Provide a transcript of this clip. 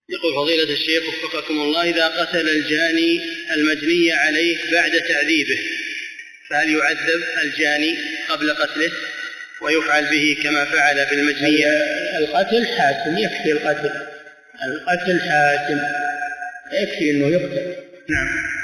يقول فضيلة الشيخ وفقكم الله، إذا قتل الجاني المجني عليه بعد تعذيبه فهل يعذب الجاني قبل قتله ويفعل به كما فعل بالمجني؟ القتل حاكم، يكفي القتل حاكم، يكفي أنه يقتل. نعم.